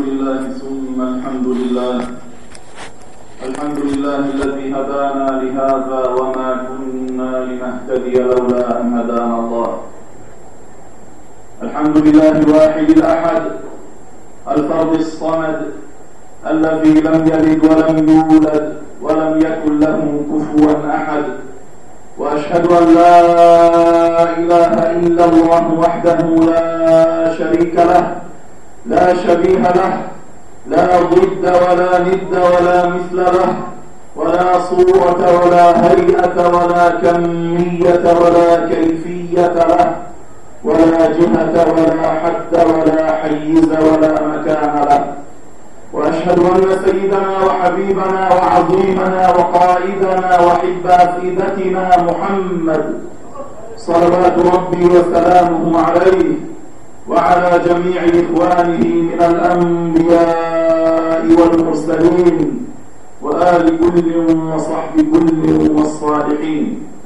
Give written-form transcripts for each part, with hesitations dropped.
لله ثم الحمد لله. الحمد لله الذي هدانا لهذا وما كنا لنهتدي لولا أن هدانا الله. الحمد لله الواحد الأحد الفرد الصمد الذي لم يلد ولم يولد ولم يكن له كفوا أحد، وأشهد أن لا إله إلا الله وحده لا شريك له لا شبيه له لا ضد ولا ند ولا مثل له ولا صورة ولا هيئة ولا كمية ولا كيفية له ولا جهة ولا حد ولا حيز ولا مكان له. وأشهد أن سيدنا وحبيبنا وعظيمنا وقائدنا وحب أفئدتنا محمد صلوات ربي وسلامه عليه وعلى جميع إخوانه من الأنبياء والمرسلين وآل كل وصحب كل والصالحين.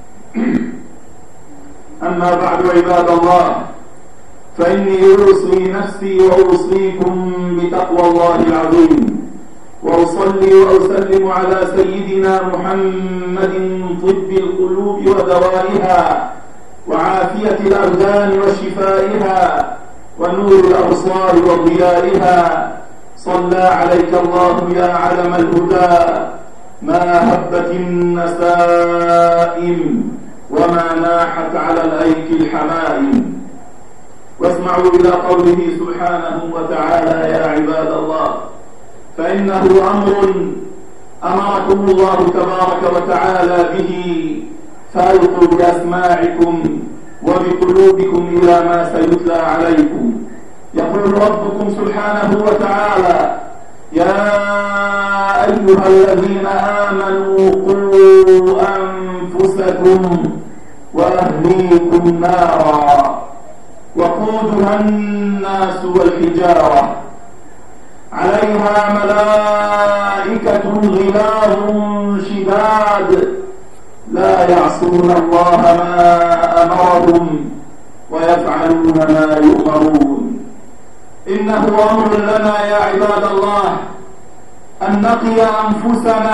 أما بعد عباد الله، فإني أوصي نفسي وأوصيكم بتقوى الله العظيم، وأصلي وأسلم على سيدنا محمد طب القلوب ودوائها وعافية الأبدان وشفائها ونور الأبصار وضيائها. صلى عليك الله يا علم الهدى ما هبت النسائم وما ناحت على الأيك الحمائم. واسمعوا إلى قوله سبحانه وتعالى: يا عباد الله، فإنه أمر أمركم الله تبارك وتعالى به، فألقوا بأسماعكم وبقلوبكم إلى ما سيتلى عليكم. يقول ربكم سبحانه وتعالى: يا أيها الذين آمنوا قوا أنفسكم وأهليكم نارا وقودها الناس والحجارة عليها ملائكة غلاظ شداد لا يعصون الله ما أمرهم ويفعلون ما يؤمرون. إنه أمر لنا يا عباد الله أن نقي أنفسنا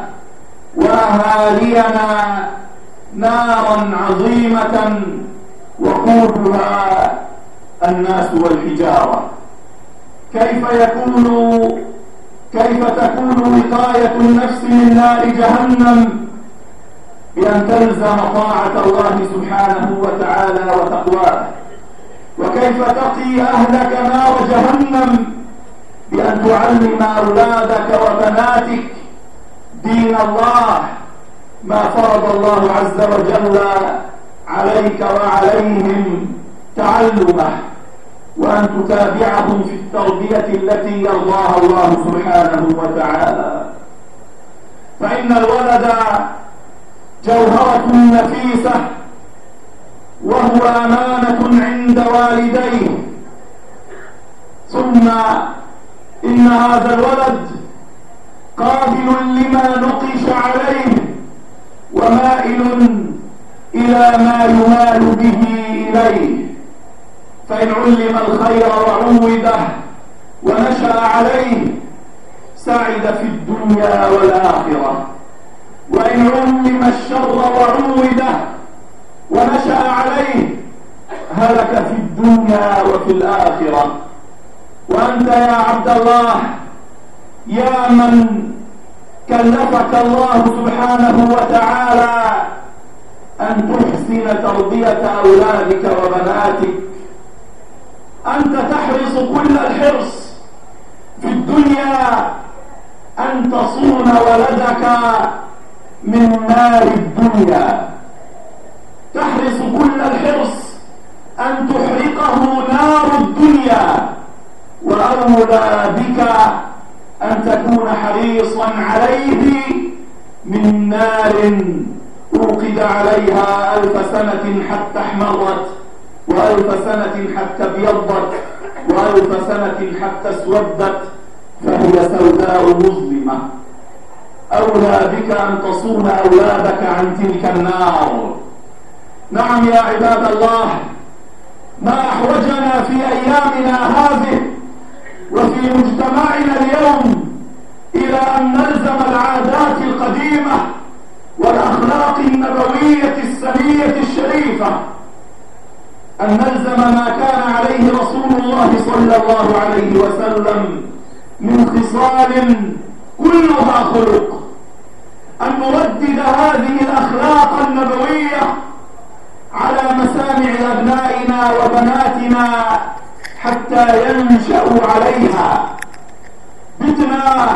وأهالينا نارا عظيمة وقودها الناس والحجارة. كيف تكون وقاية النفس من نار جهنم؟ بأن تلزم طاعة الله سبحانه وتعالى وتقواه. وكيف تقي أهلك نار جهنم؟ بأن تعلم أولادك وبناتك دين الله، ما فرض الله عز وجل عليك وعليهم تعلمه، وأن تتابعهم في التربية التي يرضاها الله سبحانه وتعالى. فإن الولد جوهرة نفيسة، وهو أمانة عند والديه، ثم إن هذا الولد قابل لما نقش عليه ومائل إلى ما يمال به إليه. فإن علم الخير وعوده ونشأ عليه سعد في الدنيا والآخرة، وإن علم الشر وعوده ونشأ عليه هلك في الدنيا وفي الآخرة. وأنت يا عبد الله، يا من كلفك الله سبحانه وتعالى أن تحسن تربية أولادك وبناتك، أنت تحرص كل الحرص في الدنيا أن تصون ولدك من نار الدنيا، تحرص كل الحرص أن تحرقه نار الدنيا، وأولى بك أن تكون حريصا عليه من نار أوقد عليها 1000 سنة حتى احمرت، و1000 سنة حتى ابيضت، و1000 سنة حتى اسودت، فهي سوداء مظلمة. أولى بك أن تصون أولادك عن تلك النار. نعم يا عباد الله، ما أحوجنا في أيامنا هذه وفي مجتمعنا اليوم إلى أن نلزم العادات القديمة والأخلاق النبوية السنية الشريفة، أن نلزم ما كان عليه رسول الله صلى الله عليه وسلم من خصال كلها خلق، أن نردد هذه الأخلاق النبوية على مسامع أبنائنا وبناتنا حتى ينشأوا عليها. بتنا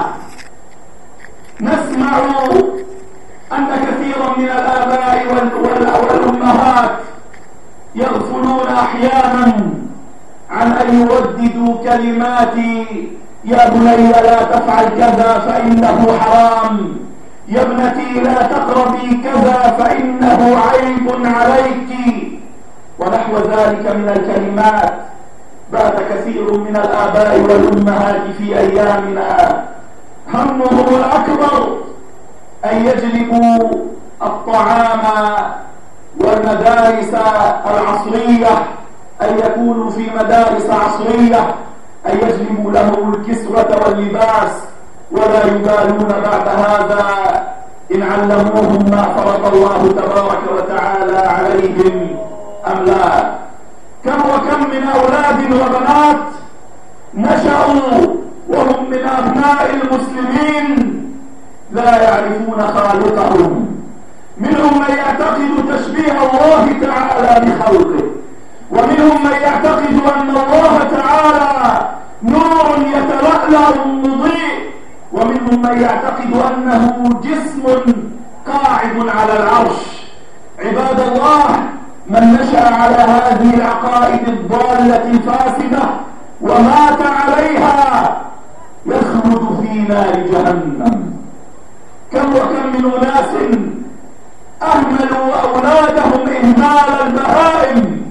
نسمع أن كثيرا من الآباء والأمهات يغفلون أحيانا عن أن يرددوا كلمات يا بني لا تفعل كذا فإنه حرام، يا ابنتي لا تقربي كذا فإنه عيب عليك، ونحو ذلك من الكلمات. بات كثير من الآباء والأمهات في أيامنا همهم الأكبر أن يجلبوا الطعام والمدارس العصرية، أن يكونوا في مدارس عصرية، أن يجلبوا لهم الكسوة واللباس، ولا يبالون بعد هذا إن علموهم ما فرض الله تبارك وتعالى عليهم أم لا. كم وكم من أولاد وبنات نشأوا وهم من أبناء المسلمين لا يعرفون خالقهم، منهم من يعتقد تشبيه الله تعالى بخلقه، ومنهم من يعتقد أن الله تعالى نور يتلألأ مضيء، ومنهم من يعتقد أنه جسم قاعد على العرش. عباد الله، من نشأ على هذه العقائد الضالة الفاسدة ومات عليها يخلد في نار جهنم. كم وكم من أناس أهملوا أولادهم إهمال البهائم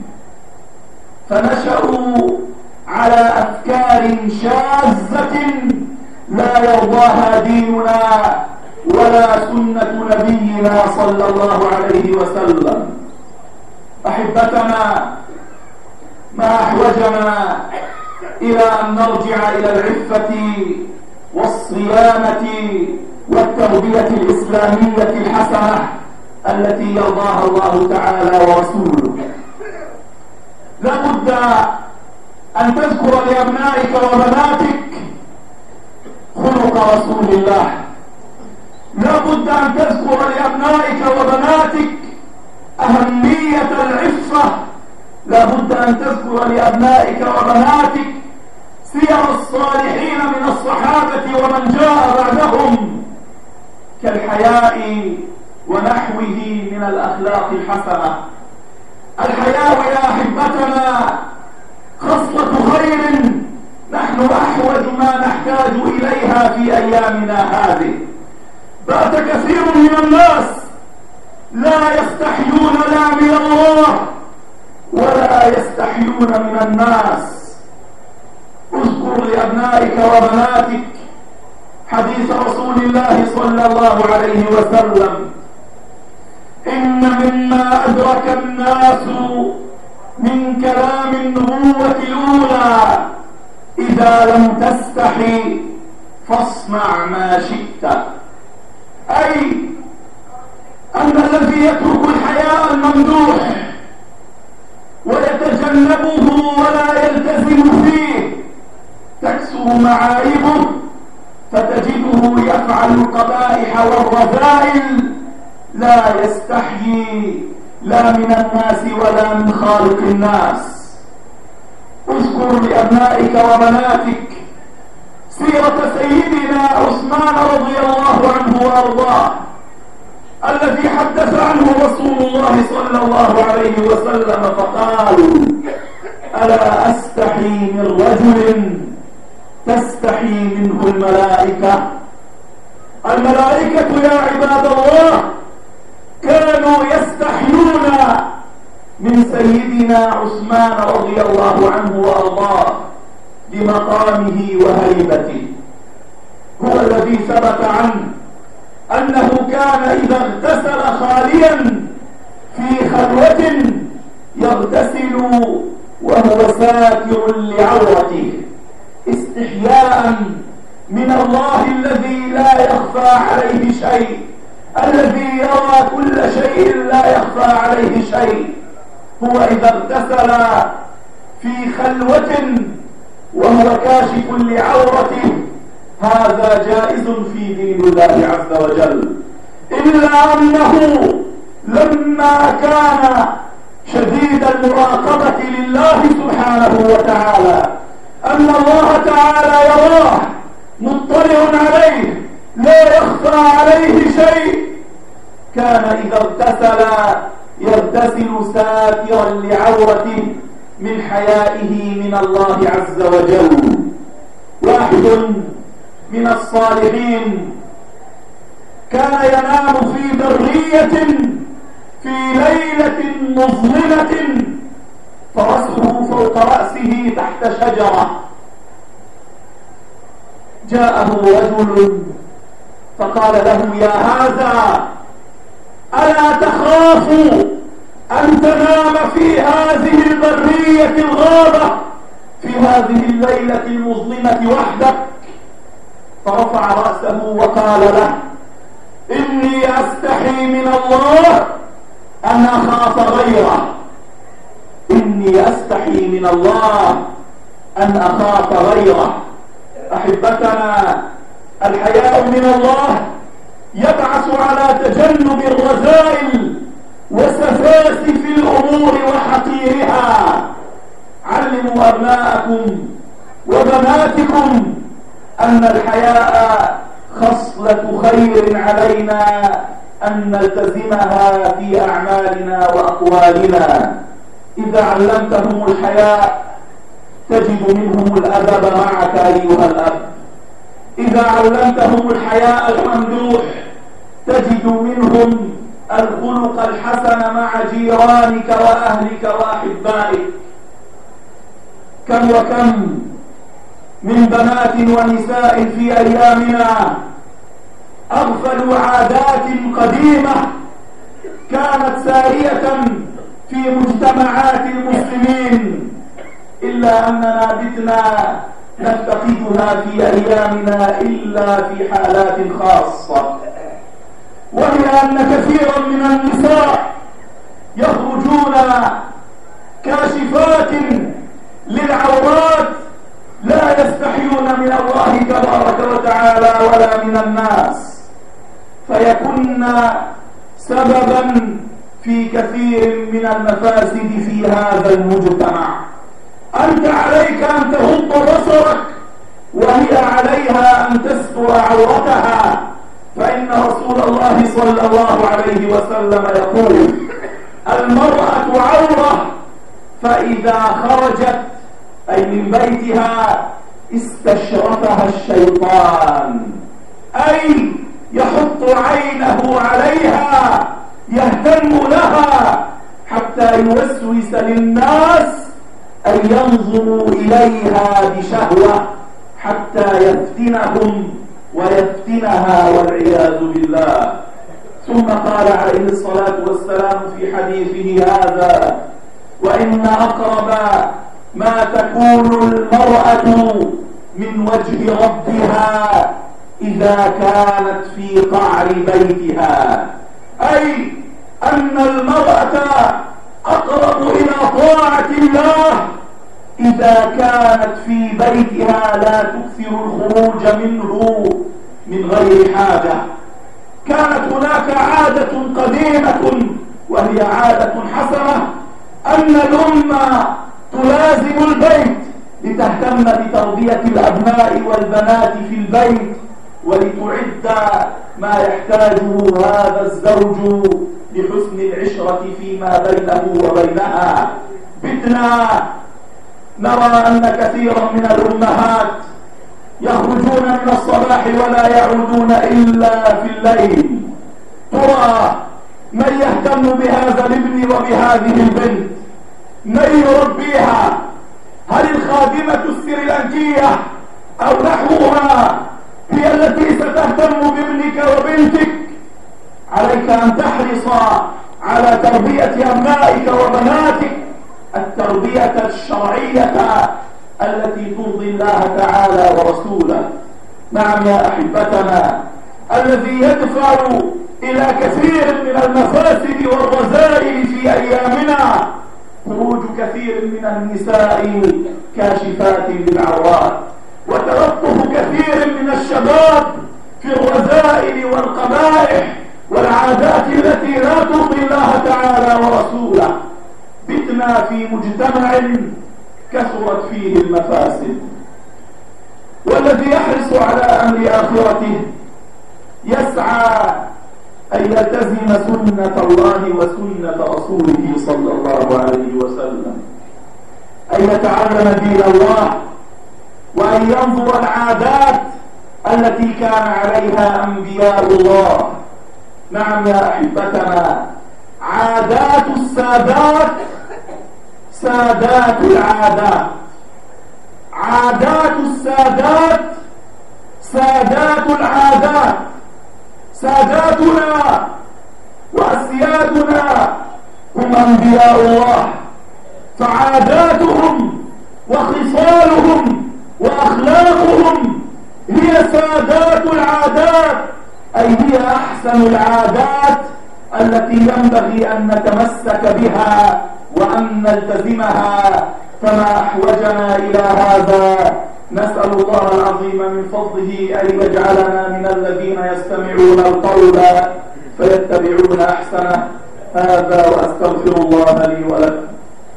فنشأوا على أفكار شاذة لا يرضاها ديننا ولا سنة نبينا صلى الله عليه وسلم. أحبتنا، ما أحوجنا إلى أن نرجع إلى العفة والصيانة والتربية الإسلامية الحسنة التي يرضاها الله تعالى ورسوله. لا بد أن تذكر لأبنائك وبناتك خلق رسول الله، لا بد أن تذكر لأبنائك وبناتك أهمية العفة، لا بد أن تذكر لأبنائك وبناتك سير الصالحين من الصحابة ومن جاء بعدهم كالحياء ونحوه من الأخلاق الحسنة. الحياء يا أحبتنا خصلة خير نحن أحوج ما نحتاج إليها في أيامنا هذه. بات كثير من الناس لا يستحيون لا من الله ولا يستحيون من الناس. اذكر لأبنائك وبناتك حديث رسول الله صلى الله عليه وسلم: إن مما أدرك الناس من كلام النبوة الأولى إذا لم تستحي فاصنع ما شئت. أي أن الذي يترك الحياء الممدوح ويتجنبه ولا يلتزم فيه تكسر معايبه، فتجده يفعل القبائح والرذائل لا يستحيي لا من الناس ولا من خالق الناس. اذكر لأبنائك وبناتك سيرة سيدنا عثمان رضي الله عنه وأرضاه الذي حدث عنه رسول الله صلى الله عليه وسلم فقال: ألا أستحي من رجل تستحي منه الملائكة. الملائكة يا عباد الله كانوا يستحيون من سيدنا عثمان رضي الله عنه وأرضاه بمقامه وهيبته. هو الذي ثبت عنه أنه كان إذا اغتسل خاليا في خلوة يغتسل وهو ساتر لعورته، استحياء من الله الذي لا يخفى عليه شيء، الذي يرى كل شيء لا يخفى عليه شيء. هو إذا اغتسل في خلوة وهو كاشف لعورته هذا جائز في دين الله عز وجل، إلا أنه لما كان شديد المراقبة لله سبحانه وتعالى، أن الله تعالى يراه مطلع عليه لا يخفى عليه شيء، كان إذا اغتسل يغتسل ساترا لعورته من حيائه من الله عز وجل. واحد من الصالحين كان ينام في برية في ليلة مظلمة فرسه فوق رأسه تحت شجرة، جاءه رجل فقال له: يا هذا ألا تخاف أن تنام في هذه البرية الغابة في هذه الليلة المظلمة وحدك؟ فرفع رأسه وقال له: إني أستحي من الله أن أخاف غيره، إني أستحي من الله أن أخاف غيره. أحبتنا، الحياء من الله يبعث على تجنب الرذائل وسفاسف الأمور وحقيرها. علموا أبناءكم وبناتكم أن الحياء خصلة خير علينا أن نلتزمها في أعمالنا وأقوالنا. إذا علمتهم الحياء تجد منهم الأدب معك أيها الأب، إذا علمتهم الحياء الممدوح تجد منهم الخلق الحسن مع جيرانك وأهلك وأحبائك. كم وكم من بنات ونساء في أيامنا أغفلوا عادات قديمة كانت سارية في مجتمعات المسلمين، إلا أننا بتنا نفتقدها في أيامنا إلا في حالات خاصة، وهي أن كثيرا من النساء يخرجون كاشفات للعورات لا يستحيون من الله تبارك وتعالى ولا من الناس، فيكن سببا في كثير من المفاسد في هذا المجتمع. أنت عليك أن تغض بصرك وهي عليها أن تستر عورتها، فإن رسول الله صلى الله عليه وسلم يقول: المرأة عورة، فإذا خرجت أي من بيتها استشرفها الشيطان، أي يحط عينه عليها يهتم لها حتى يوسوس للناس أن ينظروا إليها بشهوة حتى يفتنهم ويفتنها والعياذ بالله. ثم قال عليه الصلاة والسلام في حديثه هذا: وإن أقرب ما تكون المرأة من وجه ربها إذا كانت في قعر بيتها، أي أن المرأة أقرب إلى طاعة الله إذا كانت في بيتها لا تكثر الخروج منه من غير حاجة. كانت هناك عادة قديمة وهي عادة حسنة أن الأمة تلازم البيت لتهتم بتربية الأبناء والبنات في البيت ولتعد ما يحتاجه هذا الزوج لحسن العشرة فيما بينه وبينها. بتنا نرى أن كثيرا من الأمهات يخرجون من الصباح ولا يعودون إلا في الليل. ترى من يهتم بهذا الابن وبهذه البنت؟ من يربيها؟ هل الخادمة السريلانكية أو نحوها هي التي ستهتم بابنك وبنتك؟ عليك أن تحرص على تربية أبنائك وبناتك التربية الشرعية التي ترضي الله تعالى ورسوله. نعم يا أحبتنا، الذي يدفع إلى كثير من المفاسد والرذائل في أيامنا خروج كثير من النساء كاشفات للعورات، وتلطف كثير من الشباب في الرذائل والقبائح والعادات التي لا ترضي الله تعالى ورسوله. بتنا في مجتمع كثرت فيه المفاسد، والذي يحرص على أمر آخرته يسعى أن يلتزم سنة الله وسنة رسوله صلى الله عليه وسلم، أن يتعلم دين الله، وأن ينظر العادات التي كان عليها أنبياء الله. نعم يا أحبتنا، عادات السادات سادات العادات، عادات السادات سادات العادات. ساداتنا وأسيادنا هم أنبياء الله، فعاداتهم وخصالهم وأخلاقهم هي سادات العادات، أي هي أحسن العادات التي ينبغي أن نتمسك بها وأن نلتزمها. فما أحوجنا إلى هذا. نسأل الله العظيم من فضله أن يجعلنا من الذين يستمعون القول فيتبعون أحسنه. هذا وأستغفر الله لي ولكم.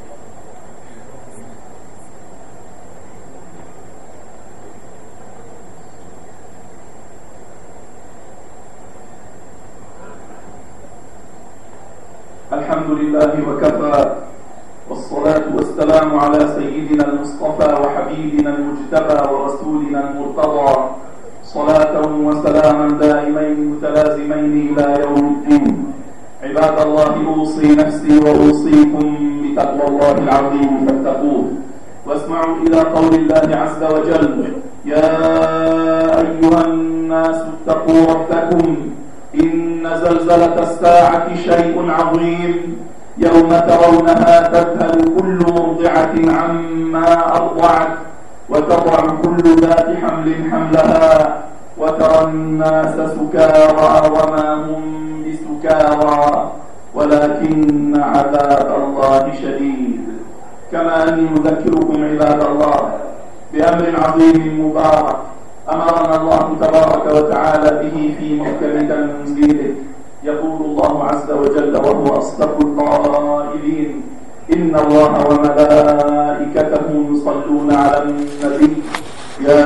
الحمد لله وكفى، والصلاة والسلام على سيدنا المصطفى وحبيبنا المجتبى ورسولنا المرتضى، صلاة وسلاما دائمين متلازمين إلى يوم الدين. عباد الله، أوصي نفسي وأوصيكم بتقوى الله العظيم فاتقوه. واسمعوا إلى قول الله عز وجل: يا أيها الناس اتقوا ربكم إن زلزلة الساعة شيء عظيم، يوم ترونها تذهل كل مرضعة عما أرضعت وتضع كل ذات حمل حملها وترى الناس سكارى وما هم بسكارى ولكن عذاب الله شديد. كما أني أذكركم عباد الله بأمر عظيم مبارك أمرنا الله تبارك وتعالى به في محكم تنزيله. يقول الله عز وجل وهو أصدق القائلين: إن الله وملائكته يصلون على النبي يا